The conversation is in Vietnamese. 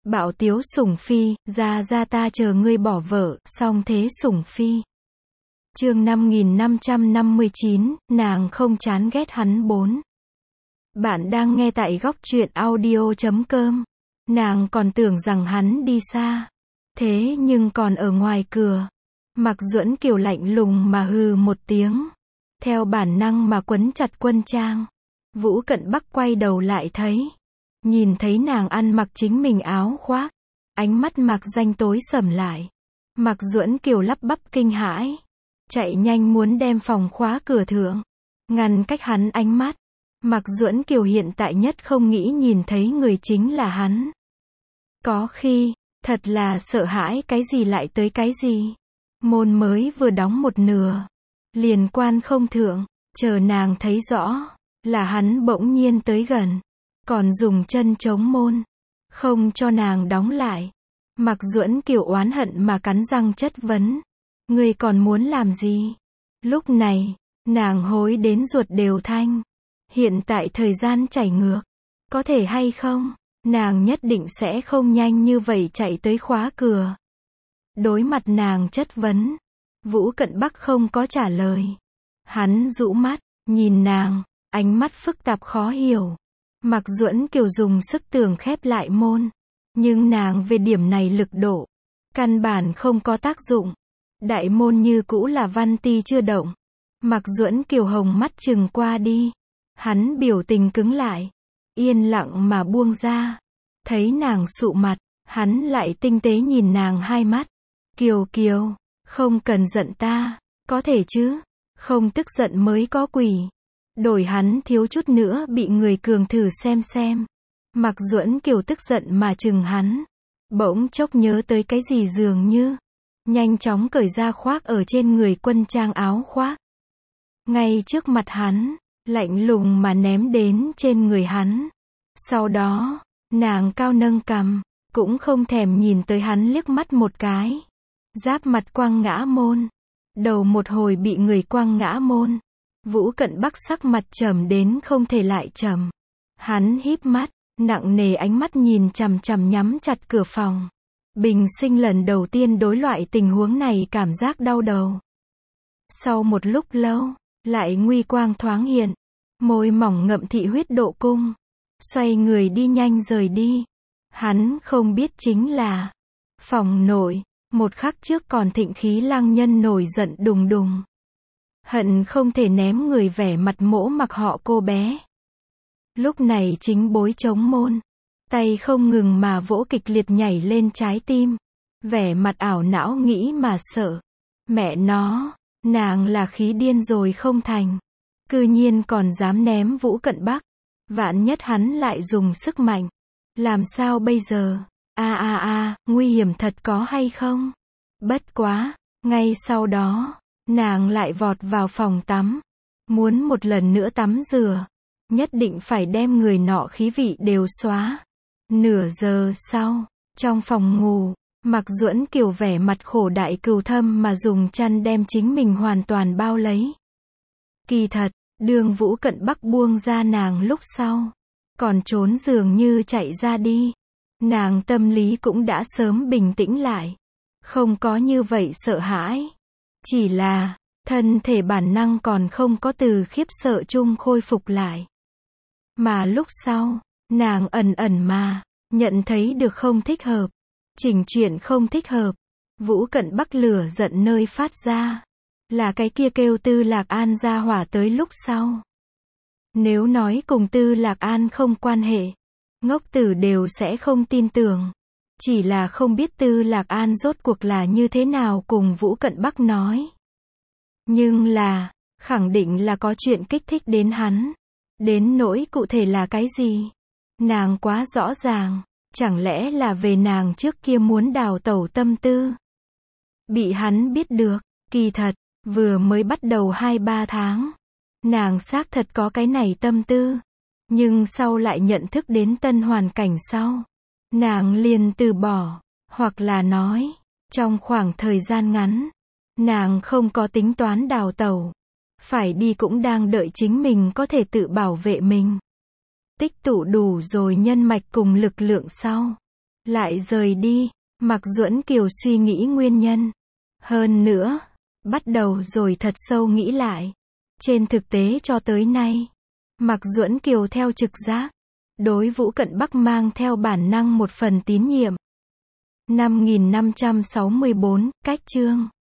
Bạo tiếu sủng phi, ra ta chờ ngươi bỏ vợ, song thế sủng phi. Chương 5559, nàng không chán ghét hắn 4. Bạn đang nghe tại góc truyện audio.com. Nàng còn tưởng rằng hắn đi xa. Thế nhưng còn ở ngoài cửa. Mạc Duẫn Kiều lạnh lùng mà hừ một tiếng. Theo bản năng mà quấn chặt quân trang. Vũ Cận Bắc quay đầu lại thấy. Nhìn thấy nàng ăn mặc chính mình áo khoác. Ánh mắt Mạc Danh tối sầm lại. Mạc Duẫn Kiều lắp bắp kinh hãi. Chạy nhanh muốn đem phòng khóa cửa thượng. Ngăn cách hắn ánh mắt. Mạc Duẫn Kiều hiện tại nhất không nghĩ nhìn thấy người chính là hắn. Có khi, thật là sợ hãi cái gì lại tới cái gì. Môn mới vừa đóng một nửa. Liền quan không thượng, chờ nàng thấy rõ, là hắn bỗng nhiên tới gần. Còn dùng chân chống môn, không cho nàng đóng lại. Mạc Duẫn Kiều oán hận mà cắn răng chất vấn. Ngươi còn muốn làm gì? Lúc này, nàng hối đến ruột đều thanh. Hiện tại thời gian chảy ngược. Có thể hay không? Nàng nhất định sẽ không nhanh như vậy chạy tới khóa cửa. Đối mặt nàng chất vấn. Vũ Cận Bắc không có trả lời. Hắn rũ mắt, nhìn nàng, ánh mắt phức tạp khó hiểu. Mạc Duẫn Kiều dùng sức tưởng khép lại môn. Nhưng nàng về điểm này lực độ. Căn bản không có tác dụng. Đại môn như cũ là văn ti chưa động. Mạc Duẫn Kiều hồng mắt chừng qua đi. Hắn biểu tình cứng lại. Yên lặng mà buông ra. Thấy nàng sụ mặt. Hắn lại tinh tế nhìn nàng hai mắt. Kiều Kiều, không cần giận ta. Có thể chứ. Không tức giận mới có quỷ. Đổi hắn thiếu chút nữa bị người cường thử xem. Mạc Duẫn Kiều tức giận mà chừng hắn. Bỗng chốc nhớ tới cái gì dường như. Nhanh chóng cởi ra khoác ở trên người quân trang áo khoác. Ngay trước mặt hắn. Lạnh lùng mà ném đến trên người hắn. Sau đó, nàng cao nâng cằm. Cũng không thèm nhìn tới hắn liếc mắt một cái. Giáp mặt quăng ngã môn. Đầu một hồi bị người quăng ngã môn. Vũ Cận Bắc sắc mặt trầm đến không thể lại trầm. Hắn híp mắt, nặng nề ánh mắt nhìn chằm chằm nhắm chặt cửa phòng. Bình sinh lần đầu tiên đối loại tình huống này cảm giác đau đầu. Sau một lúc lâu, lại nguy quang thoáng hiện. Môi mỏng ngậm thị huyết độ cung. Xoay người đi nhanh rời đi. Hắn không biết chính là phòng nội, một khắc trước còn thịnh khí lăng nhân nổi giận đùng đùng. Hận không thể ném người vẻ mặt mỗ mặc họ cô bé. Lúc này chính bối chống môn. Tay không ngừng mà vỗ kịch liệt nhảy lên trái tim. Vẻ mặt ảo não nghĩ mà sợ. Mẹ nó, nàng là khí điên rồi không thành. Cư nhiên còn dám ném Vũ Cận Bắc. Vạn nhất hắn lại dùng sức mạnh. Làm sao bây giờ? Nguy hiểm thật có hay không? Bất quá, ngay sau đó, nàng lại vọt vào phòng tắm. Muốn một lần nữa tắm rửa. Nhất định phải đem người nọ khí vị đều xóa. Nửa giờ sau, trong phòng ngủ, Mạc Duẫn Kiều vẻ mặt khổ đại cừu thâm mà dùng chăn đem chính mình hoàn toàn bao lấy. Kỳ thật, đường Vũ Cận Bắc buông ra nàng lúc sau. Còn trốn dường như chạy ra đi. Nàng tâm lý cũng đã sớm bình tĩnh lại. Không có như vậy sợ hãi. Chỉ là, thân thể bản năng còn không có từ khiếp sợ chung khôi phục lại. Mà lúc sau, nàng ẩn ẩn mà, nhận thấy được không thích hợp. Chỉnh chuyện không thích hợp. Vũ Cận Bắc lửa giận nơi phát ra. Là cái kia kêu Tư Lạc An ra hỏa tới lúc sau. Nếu nói cùng Tư Lạc An không quan hệ, ngốc tử đều sẽ không tin tưởng. Chỉ là không biết Tư Lạc An rốt cuộc là như thế nào cùng Vũ Cận Bắc nói. Nhưng là, khẳng định là có chuyện kích thích đến hắn. Đến nỗi cụ thể là cái gì? Nàng quá rõ ràng. Chẳng lẽ là về nàng trước kia muốn đào tẩu tâm tư? Bị hắn biết được, kỳ thật, vừa mới bắt đầu 2-3 tháng. Nàng xác thật có cái này tâm tư. Nhưng sau lại nhận thức đến tân hoàn cảnh sau. Nàng liền từ bỏ. Hoặc là nói, trong khoảng thời gian ngắn, nàng không có tính toán đào tẩu. Phải đi cũng đang đợi chính mình có thể tự bảo vệ mình. Tích tụ đủ rồi nhân mạch cùng lực lượng sau. lại rời đi. Mạc Duẫn Kiều suy nghĩ nguyên nhân. Hơn nữa, bắt đầu rồi thật sâu nghĩ lại. Trên thực tế cho tới nay, Mạc Duẫn Kiều theo trực giác, đối Vũ Cận Bắc mang theo bản năng một phần tín nhiệm. 5564, cách chương